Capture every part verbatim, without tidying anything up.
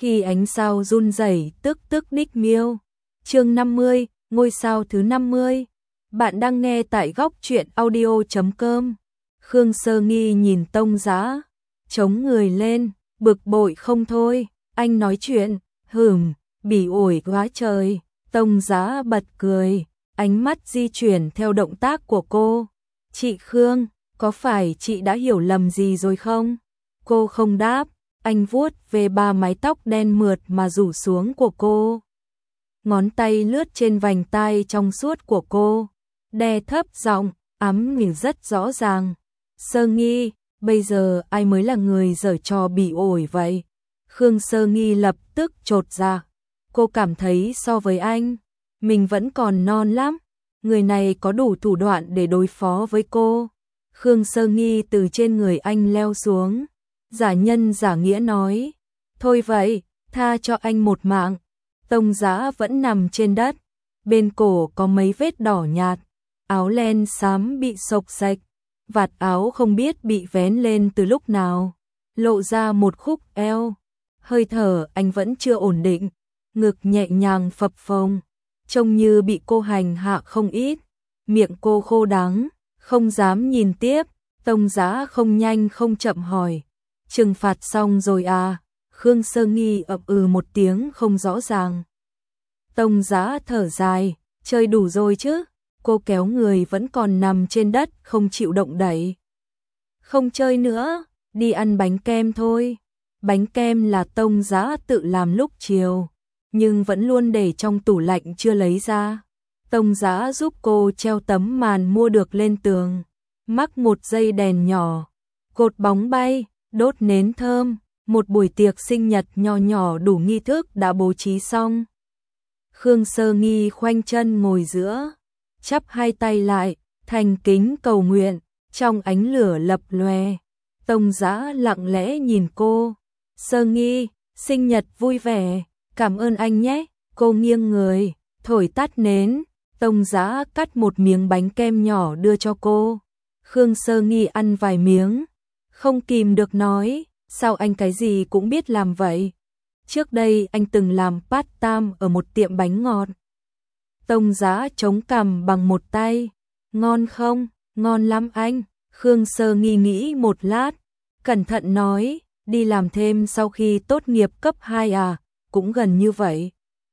khi ánh sao run rẩy tức tức đích miêu. Chương năm mươi, ngôi sao thứ năm mươi. Bạn đang nghe tại góc truyện audio chấm com. Khương Sơ Nghi nhìn Tông Giá, chống người lên, bực bội không thôi. Anh nói chuyện, hửm, bỉ ổi quá trời. Tông Giá bật cười, ánh mắt di chuyển theo động tác của cô. Chị Khương, có phải chị đã hiểu lầm gì rồi không? Cô không đáp, anh vuốt về ba mái tóc đen mượt mà rủ xuống của cô. Ngón tay lướt trên vành tai trong suốt của cô, đè thấp giọng, ấm mình rất rõ ràng. Sơ Nghi, bây giờ ai mới là người giở trò bỉ ổi vậy? Khương Sơ Nghi lập tức chột dạ. Cô cảm thấy so với anh, mình vẫn còn non lắm. Người này có đủ thủ đoạn để đối phó với cô. Khương Sơ Nghi từ trên người anh leo xuống, giả nhân giả nghĩa nói, thôi vậy, tha cho anh một mạng. Tông Giá vẫn nằm trên đất, bên cổ có mấy vết đỏ nhạt, áo len xám bị xộc xệch, vạt áo không biết bị vén lên từ lúc nào, lộ ra một khúc eo. Hơi thở anh vẫn chưa ổn định, ngực nhẹ nhàng phập phồng, trông như bị cô hành hạ không ít. Miệng cô khô đắng, không dám nhìn tiếp. Tông Giá không nhanh không chậm hỏi, trừng phạt xong rồi à? Khương Sơ Nghi ậm ừ một tiếng không rõ ràng. Tông Giá thở dài, chơi đủ rồi chứ? Cô kéo người vẫn còn nằm trên đất không chịu động đậy. Không chơi nữa, đi ăn bánh kem thôi. Bánh kem là Tông Giá tự làm lúc chiều, nhưng vẫn luôn để trong tủ lạnh chưa lấy ra. Tông Giá giúp cô treo tấm màn mua được lên tường, mắc một dây đèn nhỏ, cột bóng bay, đốt nến thơm. Một buổi tiệc sinh nhật nho nhỏ đủ nghi thức đã bố trí xong. Khương Sơ Nghi khoanh chân ngồi giữa, chắp hai tay lại, thành kính cầu nguyện, trong ánh lửa lập lòe. Tông Giá lặng lẽ nhìn cô. Sơ Nghi, sinh nhật vui vẻ, cảm ơn anh nhé. Cô nghiêng người, thổi tắt nến. Tông Giá cắt một miếng bánh kem nhỏ đưa cho cô. Khương Sơ Nghi ăn vài miếng, không kìm được nói, sao anh cái gì cũng biết làm vậy? Trước đây anh từng làm part-time ở một tiệm bánh ngọt. Tông Giá chống cằm bằng một tay. Ngon không? Ngon lắm anh. Khương Sơ Nghi nghĩ một lát, cẩn thận nói, đi làm thêm sau khi tốt nghiệp cấp hai à? Cũng gần như vậy.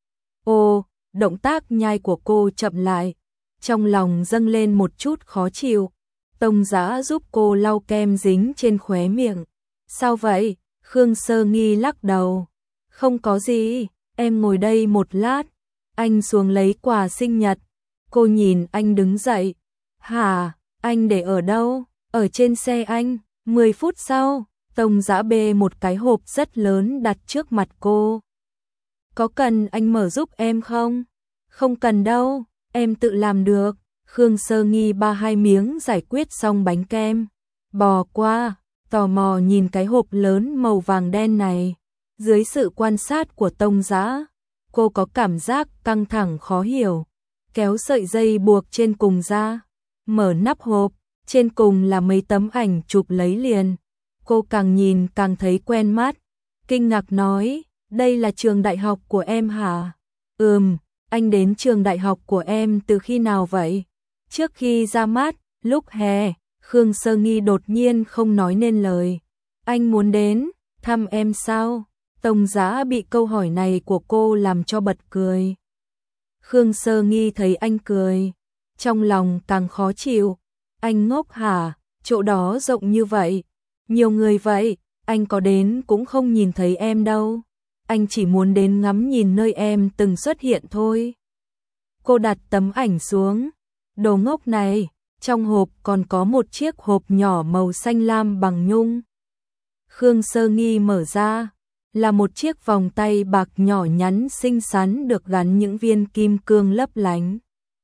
Ô, động tác nhai của cô chậm lại, trong lòng dâng lên một chút khó chịu. Tông Giá giúp cô lau kem dính trên khóe miệng. Sao vậy? Khương Sơ Nghi lắc đầu. Không có gì, em ngồi đây một lát. Anh xuống lấy quà sinh nhật. Cô nhìn anh đứng dậy. Hả, anh để ở đâu? Ở trên xe anh. Mười phút sau, Tông Giá bê một cái hộp rất lớn đặt trước mặt cô. Có cần anh mở giúp em không? Không cần đâu, em tự làm được. Khương Sơ Nghi ba hai miếng giải quyết xong bánh kem, bò qua, tò mò nhìn cái hộp lớn màu vàng đen này. Dưới sự quan sát của Tông Giá, cô có cảm giác căng thẳng khó hiểu. Kéo sợi dây buộc trên cùng ra, mở nắp hộp, trên cùng là mấy tấm ảnh chụp lấy liền. Cô càng nhìn càng thấy quen mắt, kinh ngạc nói, đây là trường đại học của em hả? Ừm, anh đến trường đại học của em từ khi nào vậy? Trước khi ra mắt, lúc hè. Khương Sơ Nghi đột nhiên không nói nên lời. Anh muốn đến thăm em sao? Tông Giá bị câu hỏi này của cô làm cho bật cười. Khương Sơ Nghi thấy anh cười, trong lòng càng khó chịu. Anh ngốc hả? Chỗ đó rộng như vậy, nhiều người vậy, anh có đến cũng không nhìn thấy em đâu. Anh chỉ muốn đến ngắm nhìn nơi em từng xuất hiện thôi. Cô đặt tấm ảnh xuống. Đồ ngốc này, trong hộp còn có một chiếc hộp nhỏ màu xanh lam bằng nhung. Khương Sơ Nghi mở ra, là một chiếc vòng tay bạc nhỏ nhắn xinh xắn được gắn những viên kim cương lấp lánh.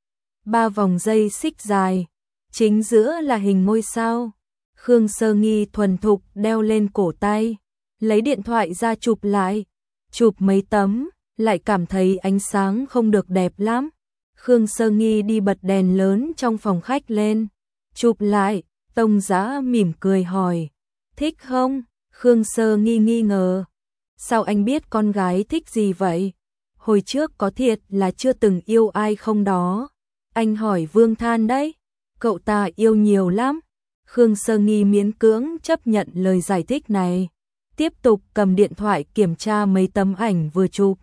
Ba vòng dây xích dài, chính giữa là hình ngôi sao. Khương Sơ Nghi thuần thục đeo lên cổ tay, lấy điện thoại ra chụp lại, chụp mấy tấm, lại cảm thấy ánh sáng không được đẹp lắm. Khương Sơ Nghi đi bật đèn lớn trong phòng khách lên, chụp lại. Tông Giá mỉm cười hỏi, thích không? Khương Sơ Nghi nghi ngờ, Sao anh biết con gái thích gì vậy? Hồi trước có thiệt là chưa từng yêu ai không đó? Anh hỏi Vương Than đấy. Cậu ta yêu nhiều lắm. Khương Sơ Nghi miễn cưỡng chấp nhận lời giải thích này. Tiếp tục cầm điện thoại kiểm tra mấy tấm ảnh vừa chụp.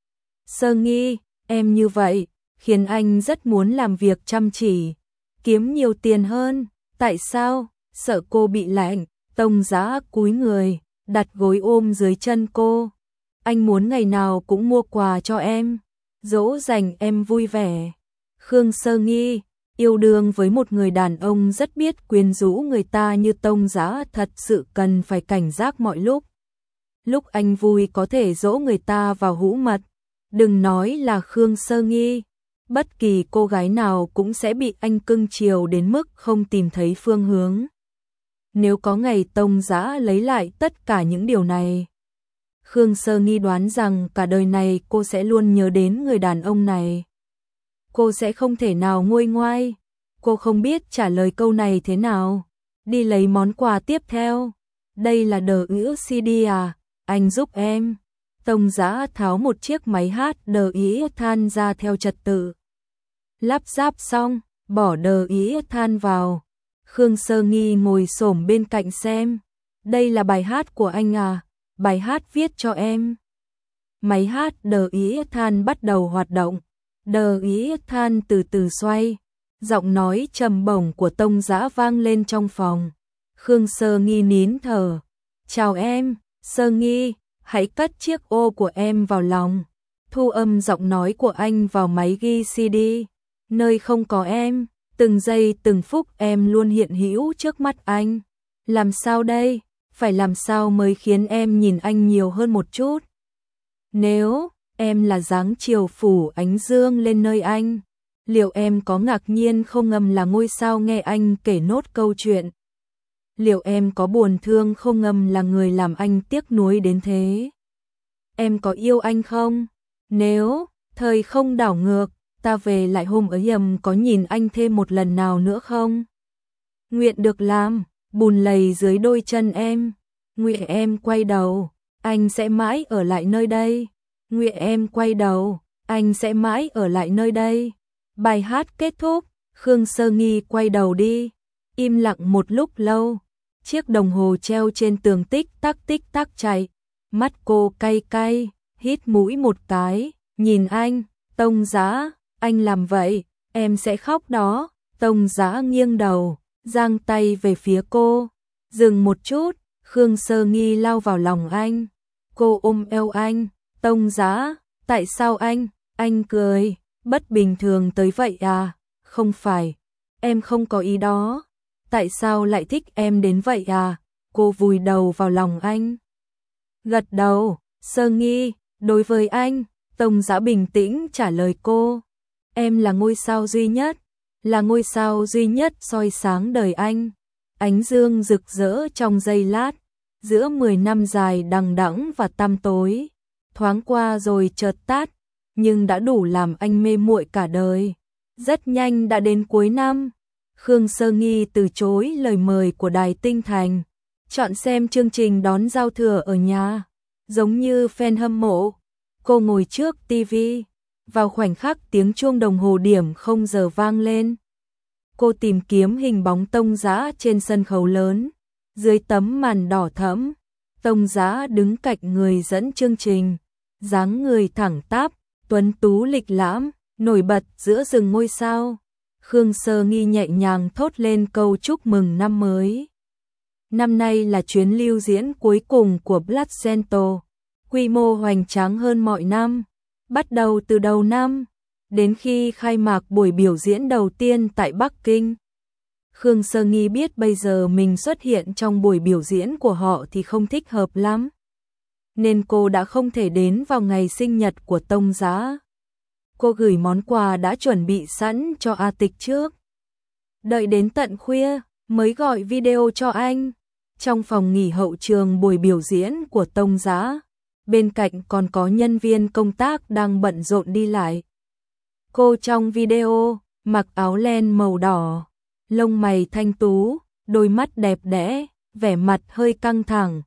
Sơ Nghi, em như vậy, khiến anh rất muốn làm việc chăm chỉ, kiếm nhiều tiền hơn. Tại sao? Sợ cô bị lạnh. Tông Giá cúi người, đặt gối ôm dưới chân cô. Anh muốn ngày nào cũng mua quà cho em, dỗ dành em vui vẻ. Khương Sơ Nghi, yêu đương với một người đàn ông rất biết quyến rũ người ta như Tông Giá thật sự cần phải cảnh giác mọi lúc. Lúc anh vui có thể dỗ người ta vào hũ mật. Đừng nói là Khương Sơ Nghi, bất kỳ cô gái nào cũng sẽ bị anh cưng chiều đến mức không tìm thấy phương hướng. Nếu có ngày Tông Giá lấy lại tất cả những điều này, Khương Sơ Nghi đoán rằng cả đời này cô sẽ luôn nhớ đến người đàn ông này. Cô sẽ không thể nào nguôi ngoai. Cô không biết trả lời câu này thế nào. Đi lấy món quà tiếp theo. Đây là đờ ữ xê đê à? Anh giúp em. Tông Giá tháo một chiếc máy hát đờ ý than ra theo trật tự. Lắp ráp xong, bỏ đờ ý than vào. Khương Sơ Nghi ngồi xổm bên cạnh xem. Đây là bài hát của anh à? Bài hát viết cho em. Máy hát đờ ý than bắt đầu hoạt động. Đờ ý than từ từ xoay. Giọng nói trầm bổng của Tông Giá vang lên trong phòng. Khương Sơ Nghi nín thở. Chào em, Sơ Nghi, hãy cất chiếc ô của em vào lòng. Thu âm giọng nói của anh vào máy ghi xê đê. Nơi không có em, từng giây từng phút em luôn hiện hữu trước mắt anh. Làm sao đây? Phải làm sao mới khiến em nhìn anh nhiều hơn một chút? Nếu em là dáng chiều phủ ánh dương lên nơi anh, liệu em có ngạc nhiên không ngầm là ngôi sao nghe anh kể nốt câu chuyện? Liệu em có buồn thương không ngầm là người làm anh tiếc nuối đến thế? Em có yêu anh không? Nếu thời không đảo ngược, ta về lại hôm ấy ầm có nhìn anh thêm một lần nào nữa không? Nguyện được làm, bùn lầy dưới đôi chân em. Nguyện em quay đầu, anh sẽ mãi ở lại nơi đây. Nguyện em quay đầu, anh sẽ mãi ở lại nơi đây. Bài hát kết thúc, Khương Sơ Nghi quay đầu đi. Im lặng một lúc lâu, chiếc đồng hồ treo trên tường tích tắc tích tắc chạy. Mắt cô cay cay, hít mũi một cái, nhìn anh. Tông Giá, anh làm vậy, em sẽ khóc đó. Tông Giá nghiêng đầu, giang tay về phía cô. Dừng một chút, Khương Sơ Nghi lao vào lòng anh. Cô ôm eo anh. Tông Giá, tại sao anh? Anh cười, bất bình thường tới vậy à? Không phải, em không có ý đó. Tại sao lại thích em đến vậy à? Cô vùi đầu vào lòng anh. Gật đầu. Sơ Nghi, đối với anh, Tông Giá bình tĩnh trả lời cô. Em là ngôi sao duy nhất, là ngôi sao duy nhất soi sáng đời anh. Ánh dương rực rỡ trong giây lát, giữa mười năm dài đằng đẵng và tăm tối. Thoáng qua rồi chợt tắt, nhưng đã đủ làm anh mê muội cả đời. Rất nhanh đã đến cuối năm, Khương Sơ Nghi từ chối lời mời của Đài Tinh Thành, chọn xem chương trình đón giao thừa ở nhà. Giống như fan hâm mộ, cô ngồi trước tivi, vào khoảnh khắc tiếng chuông đồng hồ điểm không giờ vang lên. Cô tìm kiếm hình bóng Tông Giá trên sân khấu lớn, dưới tấm màn đỏ thẫm. Tông Giá đứng cạnh người dẫn chương trình, dáng người thẳng tắp, tuấn tú lịch lãm, nổi bật giữa rừng ngôi sao. Khương Sơ Nghi nhẹ nhàng thốt lên câu chúc mừng năm mới. Năm nay là chuyến lưu diễn cuối cùng của Black Cento, quy mô hoành tráng hơn mọi năm. Bắt đầu từ đầu năm, đến khi khai mạc buổi biểu diễn đầu tiên tại Bắc Kinh. Khương Sơ Nghi biết bây giờ mình xuất hiện trong buổi biểu diễn của họ thì không thích hợp lắm, nên cô đã không thể đến vào ngày sinh nhật của Tông Giá. Cô gửi món quà đã chuẩn bị sẵn cho A Tịch trước. Đợi đến tận khuya mới gọi video cho anh. Trong phòng nghỉ hậu trường buổi biểu diễn của Tông Giá, bên cạnh còn có nhân viên công tác đang bận rộn đi lại. Cô trong video mặc áo len màu đỏ, lông mày thanh tú, đôi mắt đẹp đẽ, vẻ mặt hơi căng thẳng.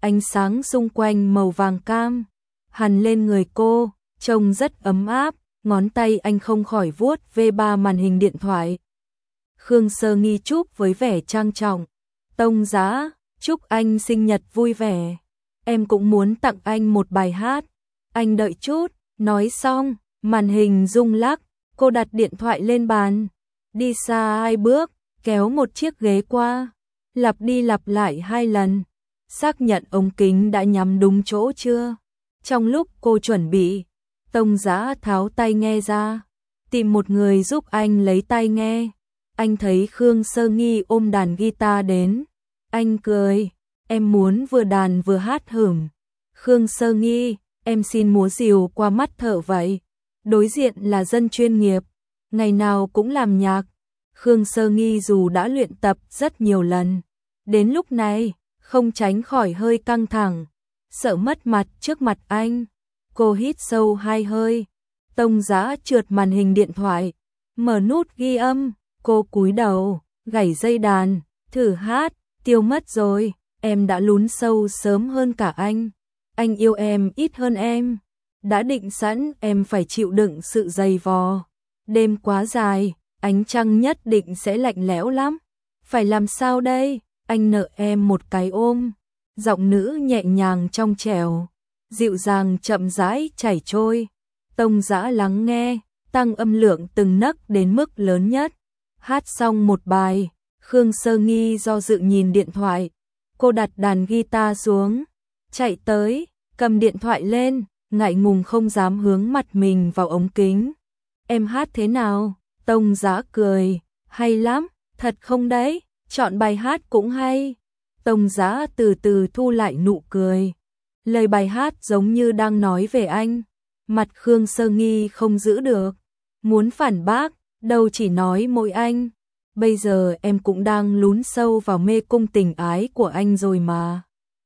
ánh sáng xung quanh màu vàng cam, hằn lên người cô, trông rất ấm áp, ngón tay anh không khỏi vuốt ve ba màn hình điện thoại. Khương Sơ Nghi chúc với vẻ trang trọng. Tông Giá, chúc anh sinh nhật vui vẻ. Em cũng muốn tặng anh một bài hát. Anh đợi chút, nói xong, màn hình rung lắc, cô đặt điện thoại lên bàn. Đi xa hai bước, kéo một chiếc ghế qua, lặp đi lặp lại hai lần. Xác nhận ống kính đã nhắm đúng chỗ chưa. Trong lúc cô chuẩn bị, Tông Giá tháo tai nghe ra, tìm một người giúp anh lấy tai nghe. Anh thấy Khương Sơ Nghi ôm đàn guitar đến. Anh cười, em muốn vừa đàn vừa hát hửng. Khương Sơ Nghi, em xin múa rìu qua mắt thợ vậy. Đối diện là dân chuyên nghiệp, ngày nào cũng làm nhạc. Khương Sơ Nghi dù đã luyện tập rất nhiều lần, đến lúc này, không tránh khỏi hơi căng thẳng, sợ mất mặt trước mặt anh. Cô hít sâu hai hơi, Tông Giá trượt màn hình điện thoại, mở nút ghi âm, cô cúi đầu, gảy dây đàn, thử hát, tiêu mất rồi, em đã lún sâu sớm hơn cả anh. Anh yêu em ít hơn em, đã định sẵn em phải chịu đựng sự dày vò. Đêm quá dài, ánh trăng nhất định sẽ lạnh lẽo lắm. Phải làm sao đây? Anh nợ em một cái ôm. Giọng nữ nhẹ nhàng trong trẻo, dịu dàng chậm rãi chảy trôi. Tông Giá lắng nghe, tăng âm lượng từng nấc đến mức lớn nhất. Hát xong một bài, Khương Sơ Nghi do dự nhìn điện thoại. Cô đặt đàn guitar xuống, chạy tới, cầm điện thoại lên, ngại ngùng không dám hướng mặt mình vào ống kính. Em hát thế nào? Tông Giá cười, hay lắm, thật không đấy, chọn bài hát cũng hay. Tông Giá từ từ thu lại nụ cười. Lời bài hát giống như đang nói về anh. Mặt Khương Sơ Nghi không giữ được, muốn phản bác, đâu chỉ nói mỗi anh. Bây giờ em cũng đang lún sâu vào mê cung tình ái của anh rồi mà.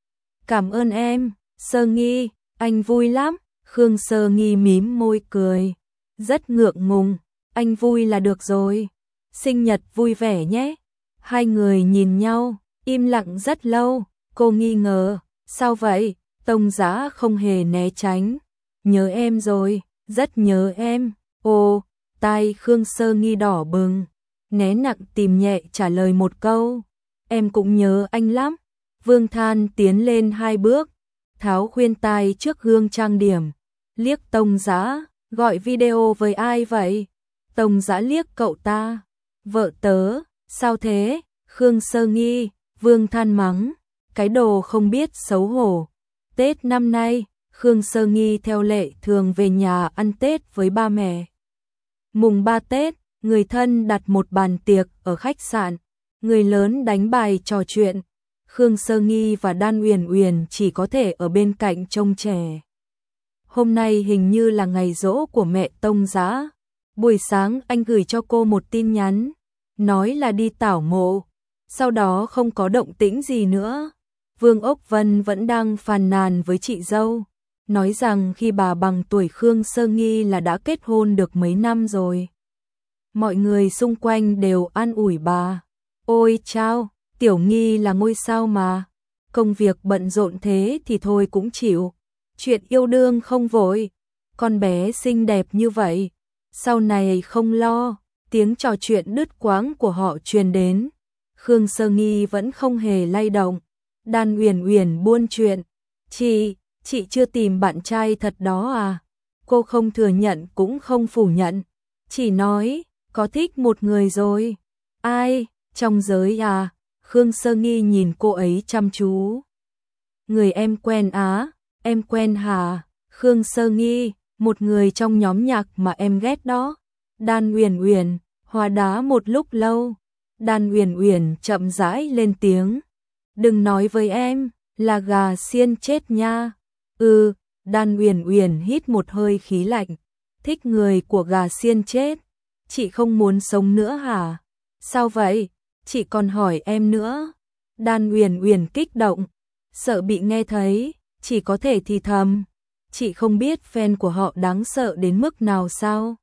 Cảm ơn em, Sơ Nghi, anh vui lắm. Khương Sơ Nghi mím môi cười, rất ngượng ngùng, anh vui là được rồi. Sinh nhật vui vẻ nhé. Hai người nhìn nhau, im lặng rất lâu, cô nghi ngờ, sao vậy? Tông Giá không hề né tránh. Nhớ em rồi, rất nhớ em. Ồ, tai Khương Sơ Nghi đỏ bừng, né nặng tìm nhẹ trả lời một câu. Em cũng nhớ anh lắm. Vương Than tiến lên hai bước, tháo khuyên tai trước gương trang điểm, liếc Tông Giá, gọi video với ai vậy? Tông Giá liếc cậu ta, vợ tớ, sao thế? Khương Sơ Nghi, Vương Than mắng, cái đồ không biết xấu hổ. Tết năm nay, Khương Sơ Nghi theo lệ thường về nhà ăn Tết với ba mẹ. Mùng ba Tết, người thân đặt một bàn tiệc ở khách sạn, người lớn đánh bài trò chuyện. Khương Sơ Nghi và Đan Uyển Uyển chỉ có thể ở bên cạnh trông trẻ. Hôm nay hình như là ngày giỗ của mẹ Tông Giá. Buổi sáng anh gửi cho cô một tin nhắn, nói là đi tảo mộ, sau đó không có động tĩnh gì nữa. Vương Ốc Vân vẫn đang phàn nàn với chị dâu, nói rằng khi bà bằng tuổi Khương Sơ Nghi là đã kết hôn được mấy năm rồi. Mọi người xung quanh đều an ủi bà. Ôi chao, Tiểu Nghi là ngôi sao mà, công việc bận rộn thế thì thôi cũng chịu. Chuyện yêu đương không vội, con bé xinh đẹp như vậy, sau này không lo. Tiếng trò chuyện đứt quãng của họ truyền đến. Khương Sơ Nghi vẫn không hề lay động. Đan Uyển Uyển buôn chuyện. Chị, chị chưa tìm bạn trai thật đó à? Cô không thừa nhận cũng không phủ nhận, chỉ nói có thích một người rồi. Ai, trong giới à? Khương Sơ Nghi nhìn cô ấy chăm chú. Người em quen á, em quen hả? Khương Sơ Nghi, một người trong nhóm nhạc mà em ghét đó. Đan Uyển Uyển, hóa đá một lúc lâu. Đan Uyển Uyển chậm rãi lên tiếng. Đừng nói với em, là gà xiên chết nha. Ừ, Đan Uyển Uyển hít một hơi khí lạnh. Thích người của gà xiên chết. Chị không muốn sống nữa hả? Sao vậy? Chị còn hỏi em nữa. Đan Uyển Uyển kích động, sợ bị nghe thấy, chỉ có thể thì thầm. Chị không biết fan của họ đáng sợ đến mức nào sao?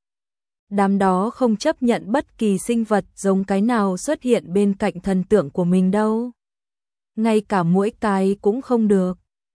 Đám đó không chấp nhận bất kỳ sinh vật giống cái nào xuất hiện bên cạnh thần tượng của mình đâu. Ngay cả muỗi cái cũng không được.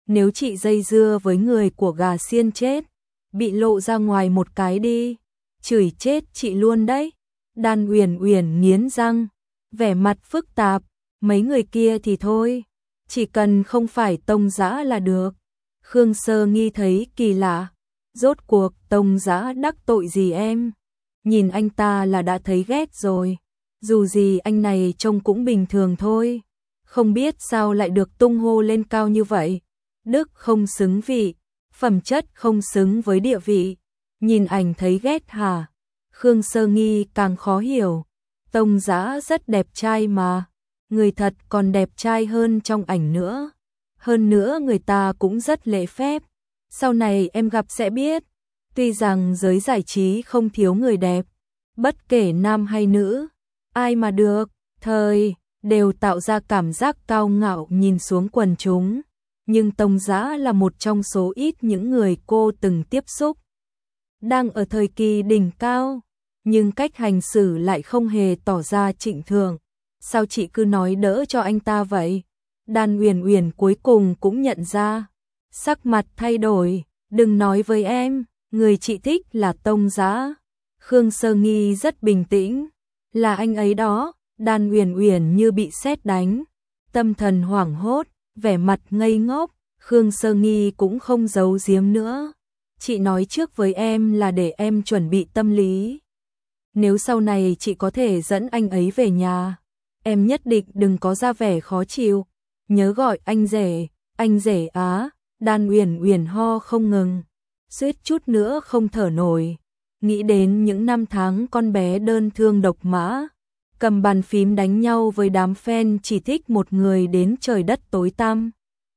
nếu chị dây dưa với người của gà xiên chết, bị lộ ra ngoài một cái đi, chửi chết chị luôn đấy. Đan Uyển Uyển nghiến răng, vẻ mặt phức tạp, mấy người kia thì thôi, chỉ cần không phải Tông Dã là được. Khương Sơ Nghi thấy kỳ lạ, rốt cuộc Tông Dã đắc tội gì em? Nhìn anh ta là đã thấy ghét rồi, dù gì anh này trông cũng bình thường thôi, không biết sao lại được tung hô lên cao như vậy. Đức không xứng vị, phẩm chất không xứng với địa vị, nhìn ảnh thấy ghét hả? Khương Sơ Nghi càng khó hiểu, Tông Dã rất đẹp trai mà, người thật còn đẹp trai hơn trong ảnh nữa. Hơn nữa người ta cũng rất lễ phép, sau này em gặp sẽ biết. Tuy rằng giới giải trí không thiếu người đẹp, bất kể nam hay nữ, ai mà được, thời, đều tạo ra cảm giác cao ngạo nhìn xuống quần chúng. Nhưng Tông Dã là một trong số ít những người cô từng tiếp xúc, đang ở thời kỳ đỉnh cao, nhưng cách hành xử lại không hề tỏ ra trịnh thượng. Sao chị cứ nói đỡ cho anh ta vậy? Đan Uyển Uyển cuối cùng cũng nhận ra, sắc mặt thay đổi, đừng nói với em, người chị thích là Tông Dã. Khương Sơ Nghi rất bình tĩnh, là anh ấy đó. Đan Uyển Uyển như bị sét đánh, tâm thần hoảng hốt, vẻ mặt ngây ngốc. Khương Sơ Nghi cũng không giấu giếm nữa, chị nói trước với em là để em chuẩn bị tâm lý. Nếu sau này chị có thể dẫn anh ấy về nhà, em nhất định đừng có ra vẻ khó chịu, nhớ gọi anh rể, anh rể á. Đan Uyển Uyển ho không ngừng, suýt chút nữa không thở nổi, nghĩ đến những năm tháng con bé đơn thương độc mã, cầm bàn phím đánh nhau với đám fan chỉ thích một người đến trời đất tối tăm.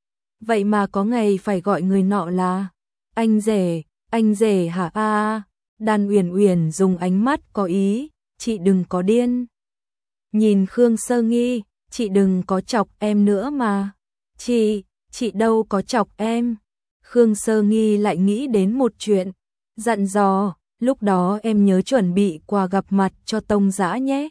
Vậy mà có ngày phải gọi người nọ là anh rể, anh rể hả a? À, Đan Uyển Uyển dùng ánh mắt có ý, chị đừng có điên. Nhìn Khương Sơ Nghi, chị đừng có chọc em nữa mà. Chị, chị đâu có chọc em. Khương Sơ Nghi lại nghĩ đến một chuyện, dặn dò, lúc đó em nhớ chuẩn bị quà gặp mặt cho Tông Dã nhé.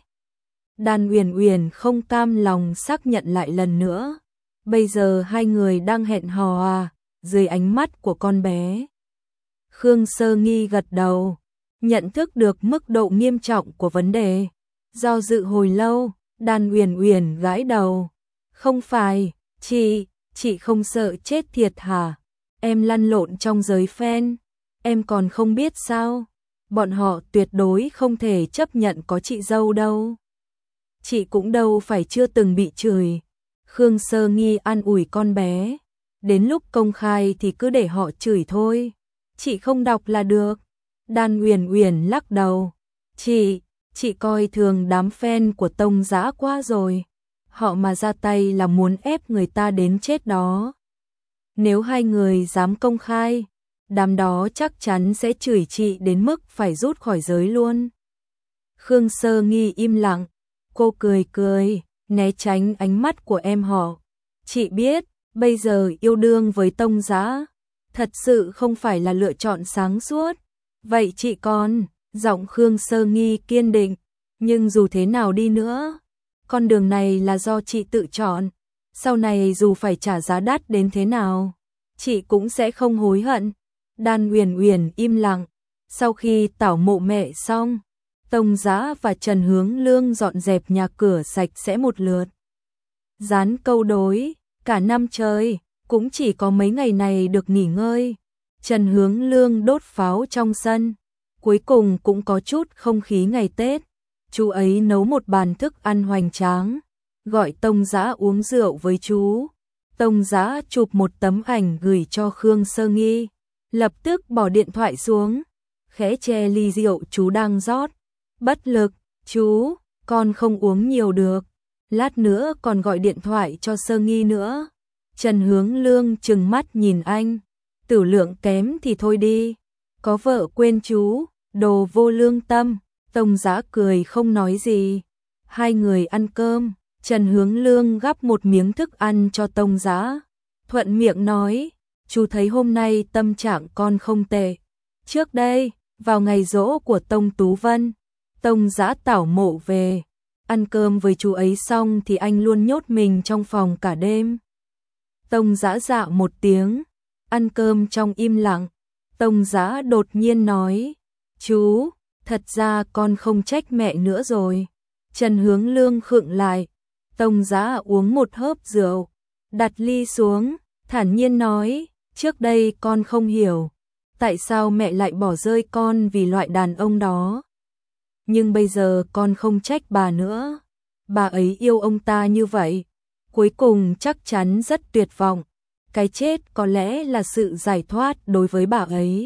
Đan Uyển Uyển không cam lòng xác nhận lại lần nữa. Bây giờ hai người đang hẹn hò à, dưới ánh mắt của con bé. Khương Sơ Nghi gật đầu, nhận thức được mức độ nghiêm trọng của vấn đề. Do dự hồi lâu, Đan Uyển Uyển gãi đầu. Không phải, chị, chị không sợ chết thiệt hả? Em lăn lộn trong giới fan, em còn không biết sao? Bọn họ tuyệt đối không thể chấp nhận có chị dâu đâu. Chị cũng đâu phải chưa từng bị chửi. Khương Sơ Nghi an ủi con bé, đến lúc công khai thì cứ để họ chửi thôi, chị không đọc là được. Đan Uyển Uyển lắc đầu, chị, chị coi thường đám fan của Tông Dã quá rồi, họ mà ra tay là muốn ép người ta đến chết đó. Nếu hai người dám công khai, đám đó chắc chắn sẽ chửi chị đến mức phải rút khỏi giới luôn. Khương Sơ Nghi im lặng, cô cười cười, né tránh ánh mắt của em họ. Chị biết, bây giờ yêu đương với Tông Dã thật sự không phải là lựa chọn sáng suốt. Vậy chị còn, giọng Khương Sơ Nghi kiên định, nhưng dù thế nào đi nữa, con đường này là do chị tự chọn. Sau này dù phải trả giá đắt đến thế nào, chị cũng sẽ không hối hận. Đan Uyển Uyển im lặng, sau khi tảo mộ mẹ xong, Tông Dã và Trần Hướng Lương dọn dẹp nhà cửa sạch sẽ một lượt. Dán câu đối, cả năm trời, cũng chỉ có mấy ngày này được nghỉ ngơi. Trần Hướng Lương đốt pháo trong sân, cuối cùng cũng có chút không khí ngày Tết. Chú ấy nấu một bàn thức ăn hoành tráng, gọi Tông Dã uống rượu với chú. Tông Dã chụp một tấm ảnh gửi cho Khương Sơ Nghi, lập tức bỏ điện thoại xuống, khẽ che ly rượu chú đang rót. Bất lực, chú, con không uống nhiều được, lát nữa còn gọi điện thoại cho Sơ Nghi nữa. Trần Hướng Lương trừng mắt nhìn anh, tử lượng kém thì thôi đi, có vợ quên chú, đồ vô lương tâm. Tông Dã cười không nói gì. Hai người ăn cơm, Trần Hướng Lương gắp một miếng thức ăn cho Tông Dã, thuận miệng nói, chú thấy hôm nay tâm trạng con không tệ. Trước đây, vào ngày giỗ của Tông Tú Vân, Tông Dã tảo mộ về, ăn cơm với chú ấy xong thì anh luôn nhốt mình trong phòng cả đêm. Tông Dã dạ một tiếng, ăn cơm trong im lặng. Tông Dã đột nhiên nói, chú, thật ra con không trách mẹ nữa rồi. Trần Hướng Lương khựng lại, Tông Dã uống một hớp rượu, đặt ly xuống, thản nhiên nói, trước đây con không hiểu, tại sao mẹ lại bỏ rơi con vì loại đàn ông đó. Nhưng bây giờ con không trách bà nữa, bà ấy yêu ông ta như vậy, cuối cùng chắc chắn rất tuyệt vọng, cái chết có lẽ là sự giải thoát đối với bà ấy.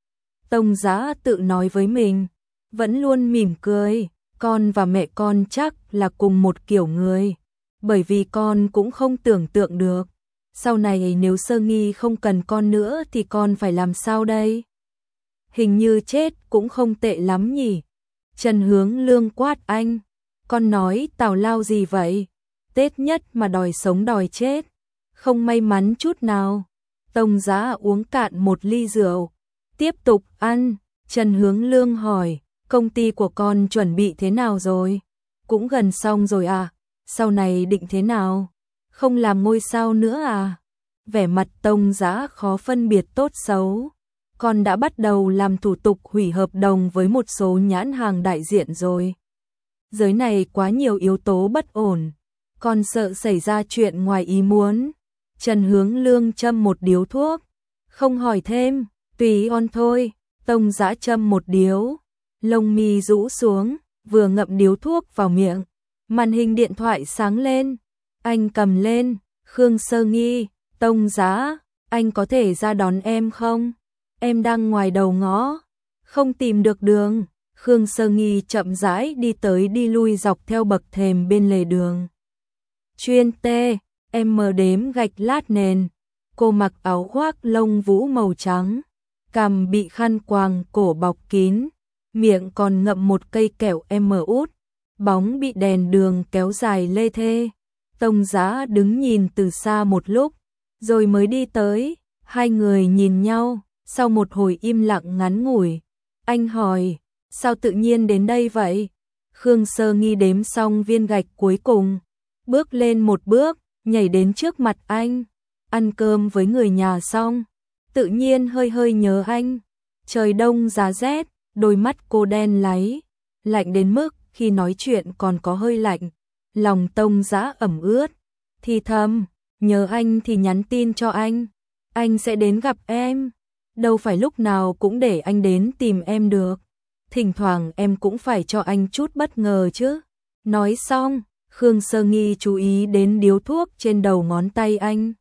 Tông Dã tự nói với mình, vẫn luôn mỉm cười, con và mẹ con chắc là cùng một kiểu người, bởi vì con cũng không tưởng tượng được, sau này nếu Sơ Nghi không cần con nữa thì con phải làm sao đây? Hình như chết cũng không tệ lắm nhỉ? Trần Hướng Lương quát anh, con nói tào lao gì vậy? Tết nhất mà đòi sống đòi chết, không may mắn chút nào. Tông Dã uống cạn một ly rượu, tiếp tục ăn. Trần Hướng Lương hỏi, công ty của con chuẩn bị thế nào rồi? Cũng gần xong rồi à? Sau này định thế nào? Không làm ngôi sao nữa à? Vẻ mặt Tông Dã khó phân biệt tốt xấu. Con đã bắt đầu làm thủ tục hủy hợp đồng với một số nhãn hàng đại diện rồi. Giới này quá nhiều yếu tố bất ổn, con sợ xảy ra chuyện ngoài ý muốn. Trần Hướng Lương châm một điếu thuốc, không hỏi thêm, tùy on thôi. Tông Dã châm một điếu, lông mi rũ xuống, vừa ngậm điếu thuốc vào miệng, màn hình điện thoại sáng lên, anh cầm lên, Khương Sơ Nghi, Tông Dã, anh có thể ra đón em không? Em đang ngoài đầu ngõ, không tìm được đường. Khương Sơ Nghi chậm rãi đi tới đi lui dọc theo bậc thềm bên lề đường. Chuyên T, em mở đếm gạch lát nền, cô mặc áo khoác lông vũ màu trắng, cằm bị khăn quàng cổ bọc kín, miệng còn ngậm một cây kẹo em út, bóng bị đèn đường kéo dài lê thê. Tông Dã đứng nhìn từ xa một lúc, rồi mới đi tới, hai người nhìn nhau, sau một hồi im lặng ngắn ngủi, anh hỏi, sao tự nhiên đến đây vậy? Khương Sơ Nghi đếm xong viên gạch cuối cùng, bước lên một bước, nhảy đến trước mặt anh, ăn cơm với người nhà xong, tự nhiên hơi hơi nhớ anh. Trời đông giá rét, đôi mắt cô đen láy, lạnh đến mức khi nói chuyện còn có hơi lạnh. Lòng Tông Dã ẩm ướt, thì thầm, nhớ anh thì nhắn tin cho anh, anh sẽ đến gặp em, đâu phải lúc nào cũng để anh đến tìm em được, thỉnh thoảng em cũng phải cho anh chút bất ngờ chứ. Nói xong, Khương Sơ Nghi chú ý đến điếu thuốc trên đầu ngón tay anh.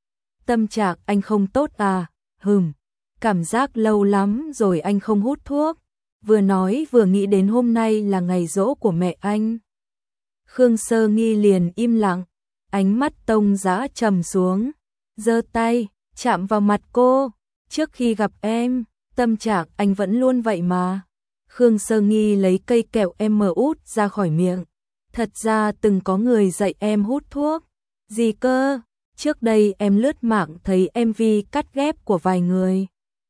Tâm trạng anh không tốt à? Hừm, cảm giác lâu lắm rồi anh không hút thuốc. Vừa nói vừa nghĩ đến hôm nay là ngày giỗ của mẹ anh. Khương Sơ Nghi liền im lặng, ánh mắt Tông Dã trầm xuống, giơ tay, chạm vào mặt cô. Trước khi gặp em, tâm trạng anh vẫn luôn vậy mà. Khương Sơ Nghi lấy cây kẹo em út ra khỏi miệng. Thật ra từng có người dạy em hút thuốc. Gì cơ? Trước đây em lướt mạng thấy em vê cắt ghép của vài người.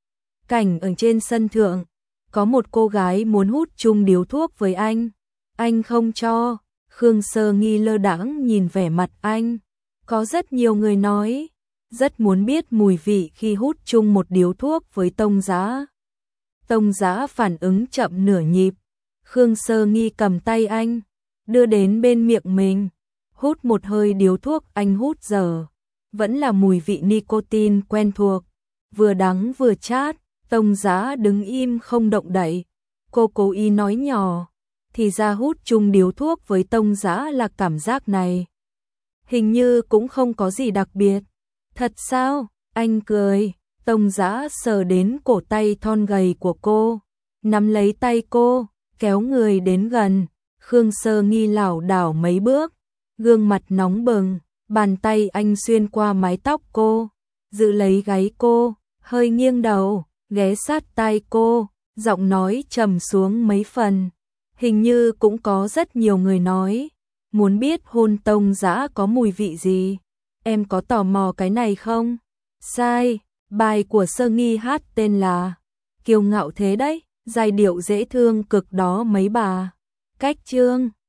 Cảnh ở trên sân thượng, có một cô gái muốn hút chung điếu thuốc với anh. Anh không cho. Khương Sơ Nghi lơ đãng nhìn vẻ mặt anh. Có rất nhiều người nói, rất muốn biết mùi vị khi hút chung một điếu thuốc với Tông Dã. Tông Dã phản ứng chậm nửa nhịp. Khương Sơ Nghi cầm tay anh, đưa đến bên miệng mình, hút một hơi điếu thuốc anh hút giờ, vẫn là mùi vị nicotine quen thuộc, vừa đắng vừa chát. Tông Dã đứng im không động đậy. Cô cố ý nói nhỏ, thì ra hút chung điếu thuốc với Tông Dã là cảm giác này. Hình như cũng không có gì đặc biệt. Thật sao? Anh cười. Tông Dã sờ đến cổ tay thon gầy của cô, nắm lấy tay cô, kéo người đến gần. Khương Sơ Nghi lảo đảo mấy bước, gương mặt nóng bừng, bàn tay anh xuyên qua mái tóc cô, giữ lấy gáy cô, hơi nghiêng đầu, ghé sát tai cô, giọng nói trầm xuống mấy phần. Hình như cũng có rất nhiều người nói, muốn biết hôn Tông Dã có mùi vị gì. Em có tò mò cái này không? Sai, bài của Sơ Nghi hát tên là Kiêu Ngạo thế đấy, giai điệu dễ thương cực đó mấy bà. Cách chương